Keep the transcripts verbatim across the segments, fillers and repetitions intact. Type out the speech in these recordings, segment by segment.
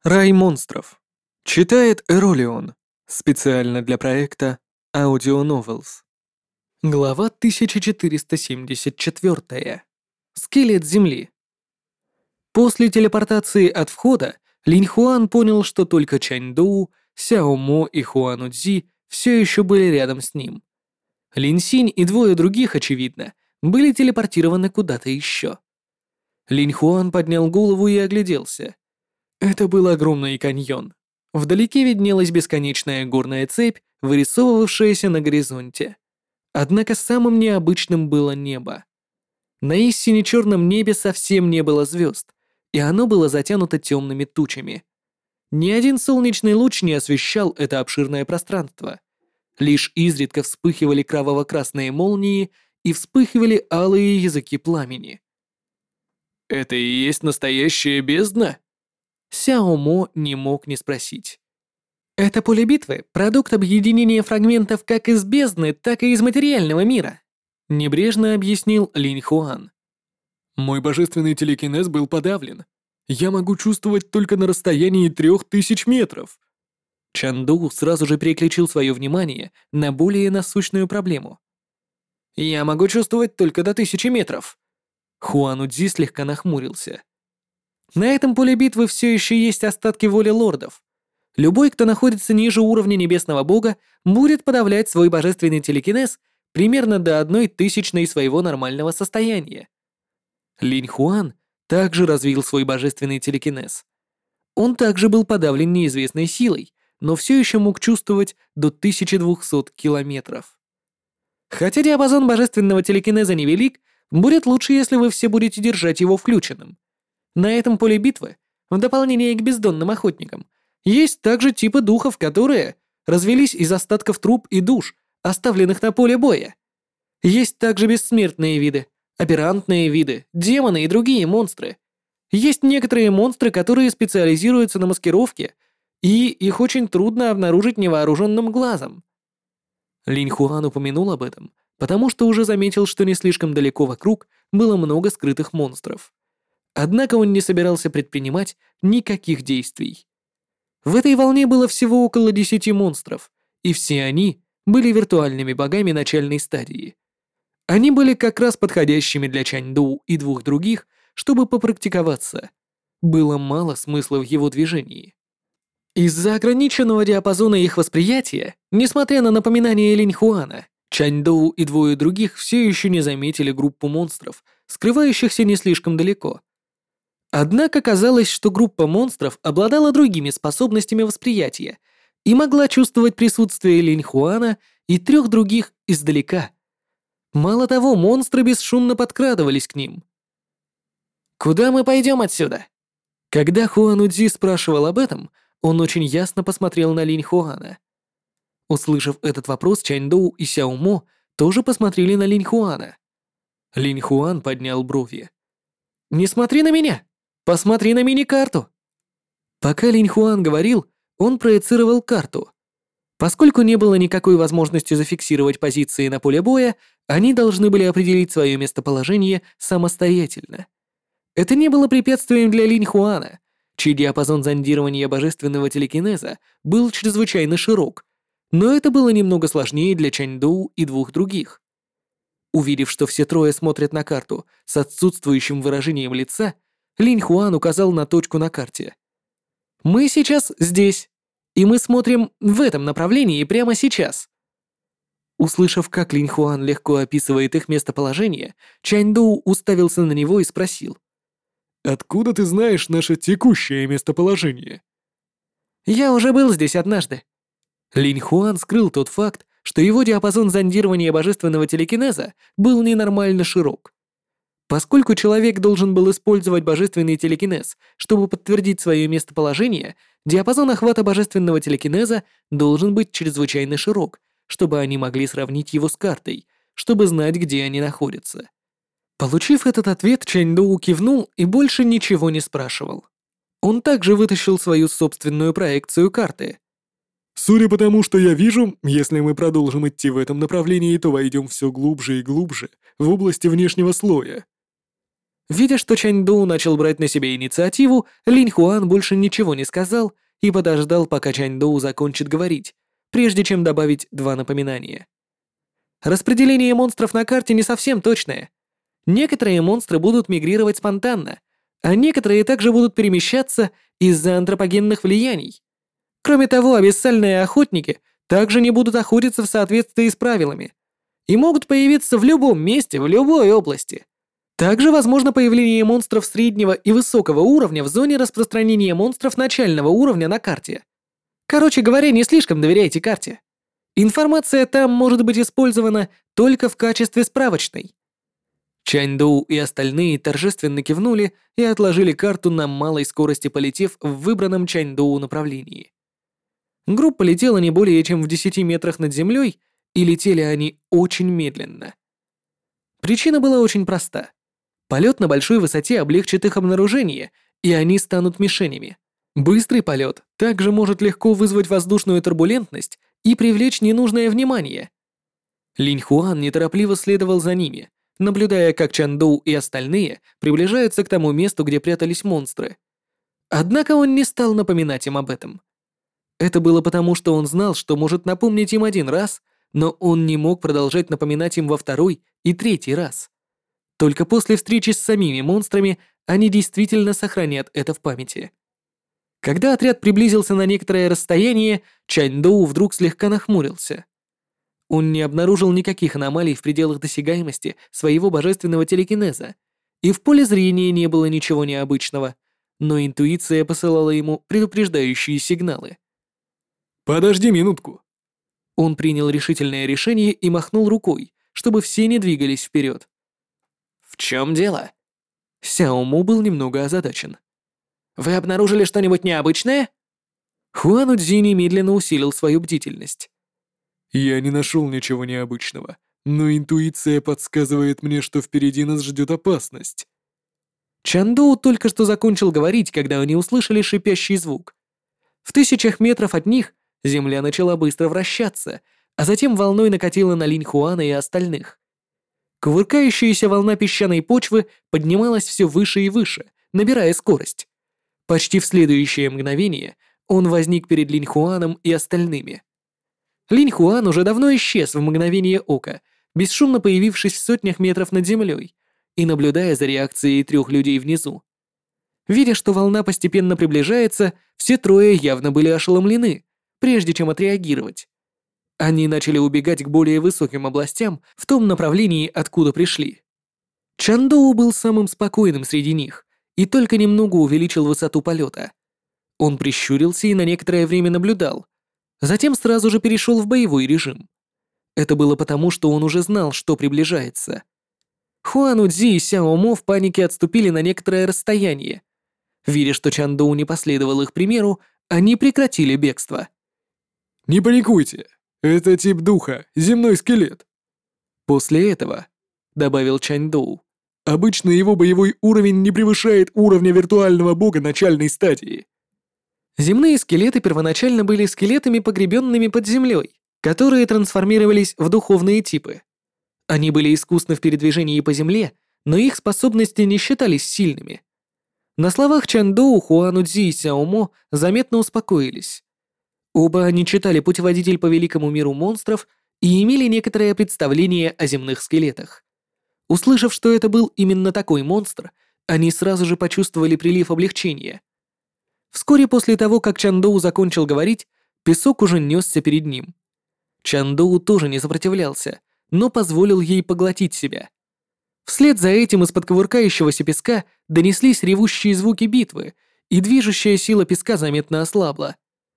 Рай монстров. Читает Эролион. Специально для проекта Audio Novels. Глава тысяча четыреста семьдесят четыре. Скелет Земли. После телепортации от входа Линь Хуан понял, что только Чань Доу, Сяо Мо и Хуан Удзи все еще были рядом с ним. Лин Синь и двое других, очевидно, были телепортированы куда-то еще. Линь Хуан поднял голову и огляделся. Это был огромный каньон. Вдалеке виднелась бесконечная горная цепь, вырисовывавшаяся на горизонте. Однако самым необычным было небо. На истине черном небе совсем не было звезд, и оно было затянуто темными тучами. Ни один солнечный луч не освещал это обширное пространство. Лишь изредка вспыхивали кроваво-красные молнии и вспыхивали алые языки пламени. «Это и есть настоящая бездна?» Сяо Мо не мог не спросить. «Это поле битвы — продукт объединения фрагментов как из бездны, так и из материального мира», — небрежно объяснил Линь Хуан. «Мой божественный телекинез был подавлен. Я могу чувствовать только на расстоянии трех тысяч метров». Чан Ду сразу же переключил свое внимание на более насущную проблему. «Я могу чувствовать только до тысячи метров». Хуан Удзи слегка нахмурился. На этом поле битвы все еще есть остатки воли лордов. Любой, кто находится ниже уровня небесного бога, будет подавлять свой божественный телекинез примерно до одной тысячной своего нормального состояния. Линь Хуан также развил свой божественный телекинез. Он также был подавлен неизвестной силой, но все еще мог чувствовать до тысячи двухсот километров. Хотя диапазон божественного телекинеза невелик, будет лучше, если вы все будете держать его включенным. На этом поле битвы, в дополнение к бездонным охотникам, есть также типы духов, которые развелись из остатков труп и душ, оставленных на поле боя. Есть также бессмертные виды, аперантные виды, демоны и другие монстры. Есть некоторые монстры, которые специализируются на маскировке, и их очень трудно обнаружить невооруженным глазом. Линь Хуан упомянул об этом, потому что уже заметил, что не слишком далеко вокруг было много скрытых монстров. Однако он не собирался предпринимать никаких действий. В этой волне было всего около десяти монстров, и все они были виртуальными богами начальной стадии. Они были как раз подходящими для Чань Доу и двух других, чтобы попрактиковаться. Было мало смысла в его движении. Из-за ограниченного диапазона их восприятия, несмотря на напоминание Линь Хуана, Чань Доу и двое других все еще не заметили группу монстров, скрывающихся не слишком далеко. Однако казалось, что группа монстров обладала другими способностями восприятия и могла чувствовать присутствие Линь Хуана и трех других издалека. Мало того, монстры бесшумно подкрадывались к ним. «Куда мы пойдем отсюда?» Когда Хуан Удзи спрашивал об этом, он очень ясно посмотрел на Линь Хуана. Услышав этот вопрос, Чань Доу и Сяо Мо тоже посмотрели на Линь Хуана. Линь Хуан поднял брови. «Не смотри на меня! Посмотри на мини-карту!» Пока Линь Хуан говорил, он проецировал карту. Поскольку не было никакой возможности зафиксировать позиции на поле боя, они должны были определить свое местоположение самостоятельно. Это не было препятствием для Линь Хуана, чей диапазон зондирования божественного телекинеза был чрезвычайно широк, но это было немного сложнее для Чань Доу и двух других. Увидев, что все трое смотрят на карту с отсутствующим выражением лица, Линь Хуан указал на точку на карте. «Мы сейчас здесь, и мы смотрим в этом направлении прямо сейчас». Услышав, как Линь Хуан легко описывает их местоположение, Чань Доу уставился на него и спросил. «Откуда ты знаешь наше текущее местоположение?» «Я уже был здесь однажды». Линь Хуан скрыл тот факт, что его диапазон зондирования божественного телекинеза был ненормально широк. Поскольку человек должен был использовать божественный телекинез, чтобы подтвердить свое местоположение, диапазон охвата божественного телекинеза должен быть чрезвычайно широк, чтобы они могли сравнить его с картой, чтобы знать, где они находятся. Получив этот ответ, Чань Доу кивнул и больше ничего не спрашивал. Он также вытащил свою собственную проекцию карты. «Судя по тому, что я вижу, если мы продолжим идти в этом направлении, то войдем все глубже и глубже в области внешнего слоя». Видя, что Чаньдоу начал брать на себя инициативу, Линь Хуан больше ничего не сказал и подождал, пока Чаньдоу закончит говорить, прежде чем добавить два напоминания. Распределение монстров на карте не совсем точное. Некоторые монстры будут мигрировать спонтанно, а некоторые также будут перемещаться из-за антропогенных влияний. Кроме того, абиссальные охотники также не будут охотиться в соответствии с правилами и могут появиться в любом месте, в любой области. Также возможно появление монстров среднего и высокого уровня в зоне распространения монстров начального уровня на карте. Короче говоря, не слишком доверяйте карте. Информация там может быть использована только в качестве справочной. Чаньдоу и остальные торжественно кивнули и отложили карту на малой скорости, полетев в выбранном Чаньдоу направлении. Группа летела не более чем в десяти метрах над землей, и летели они очень медленно. Причина была очень проста. Полет на большой высоте облегчит их обнаружение, и они станут мишенями. Быстрый полет также может легко вызвать воздушную турбулентность и привлечь ненужное внимание. Линь Хуан неторопливо следовал за ними, наблюдая, как Чаньдоу и остальные приближаются к тому месту, где прятались монстры. Однако он не стал напоминать им об этом. Это было потому, что он знал, что может напомнить им один раз, но он не мог продолжать напоминать им во второй и третий раз. Только после встречи с самими монстрами они действительно сохранят это в памяти. Когда отряд приблизился на некоторое расстояние, Чаньдоу вдруг слегка нахмурился. Он не обнаружил никаких аномалий в пределах досягаемости своего божественного телекинеза, и в поле зрения не было ничего необычного, но интуиция посылала ему предупреждающие сигналы. «Подожди минутку». Он принял решительное решение и махнул рукой, чтобы все не двигались вперед. «В чем дело?» Сяо Му был немного озадачен. «Вы обнаружили что-нибудь необычное?» Хуан Удзи немедленно усилил свою бдительность. «Я не нашел ничего необычного, но интуиция подсказывает мне, что впереди нас ждет опасность». Чаньдоу только что закончил говорить, когда они услышали шипящий звук. В тысячах метров от них земля начала быстро вращаться, а затем волной накатила на Линь Хуана и остальных. Кувыркающаяся волна песчаной почвы поднималась все выше и выше, набирая скорость. Почти в следующее мгновение он возник перед Линь Хуаном и остальными. Линь Хуан уже давно исчез в мгновение ока, бесшумно появившись в сотнях метров над землей и наблюдая за реакцией трех людей внизу. Видя, что волна постепенно приближается, все трое явно были ошеломлены, прежде чем отреагировать. Они начали убегать к более высоким областям в том направлении, откуда пришли. Чаньдоу был самым спокойным среди них и только немного увеличил высоту полета. Он прищурился и на некоторое время наблюдал, затем сразу же перешел в боевой режим. Это было потому, что он уже знал, что приближается. Хуан Удзи и Сяо Мо в панике отступили на некоторое расстояние. Видя, что Чаньдоу не последовал их примеру, они прекратили бегство. «Не паникуйте, это тип духа, земной скелет». После этого, добавил Чаньдоу, обычно его боевой уровень не превышает уровня виртуального бога начальной стадии. Земные скелеты первоначально были скелетами, погребенными под землей, которые трансформировались в духовные типы. Они были искусны в передвижении по земле, но их способности не считались сильными. На словах Чаньдоу, Хуан Удзи и Сяо Мо заметно успокоились. Оба они читали «Путеводитель по великому миру монстров» и имели некоторое представление о земных скелетах. Услышав, что это был именно такой монстр, они сразу же почувствовали прилив облегчения. Вскоре после того, как Чаньдоу закончил говорить, песок уже несся перед ним. Чаньдоу тоже не сопротивлялся, но позволил ей поглотить себя. Вслед за этим из-под кувыркающегося песка донеслись ревущие звуки битвы, и движущая сила песка заметно ослабла.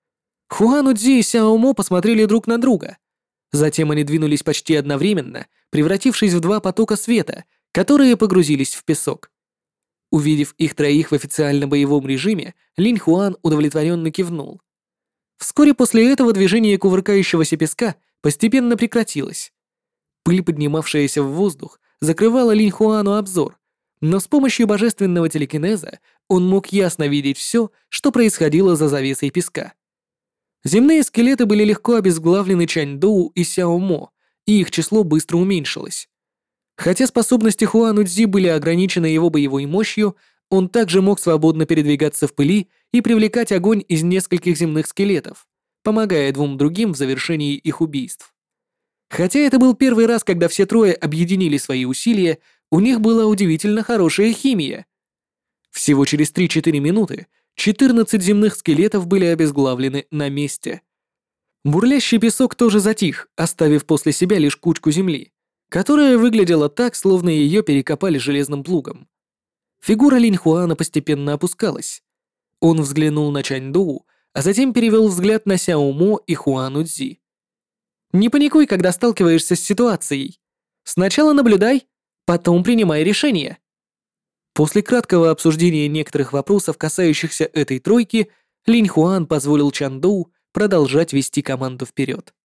Хуан Удзи и Сяо Мо посмотрели друг на друга. Затем они двинулись почти одновременно, превратившись в два потока света, которые погрузились в песок. Увидев их троих в официально боевом режиме, Линь Хуан удовлетворенно кивнул. Вскоре после этого движение кувыркающегося песка постепенно прекратилось. Пыль, поднимавшаяся в воздух, закрывала Линь Хуану обзор, но с помощью божественного телекинеза он мог ясно видеть все, что происходило за завесой песка. Земные скелеты были легко обезглавлены Чаньдоу и Сяо Мо, и их число быстро уменьшилось. Хотя способности Хуан Удзи были ограничены его боевой мощью, он также мог свободно передвигаться в пыли и привлекать огонь из нескольких земных скелетов, помогая двум другим в завершении их убийств. Хотя это был первый раз, когда все трое объединили свои усилия, у них была удивительно хорошая химия. Всего через три-четыре минуты четырнадцать земных скелетов были обезглавлены на месте. Бурлящий песок тоже затих, оставив после себя лишь кучку земли, которая выглядела так, словно ее перекопали железным плугом. Фигура Линь Хуана постепенно опускалась. Он взглянул на Чаньдоу, а затем перевел взгляд на Сяо Мо и Хуан Удзи. «Не паникуй, когда сталкиваешься с ситуацией. Сначала наблюдай, потом принимай решение». После краткого обсуждения некоторых вопросов, касающихся этой тройки, Линь Хуан позволил Чаньдоу продолжать вести команду вперед.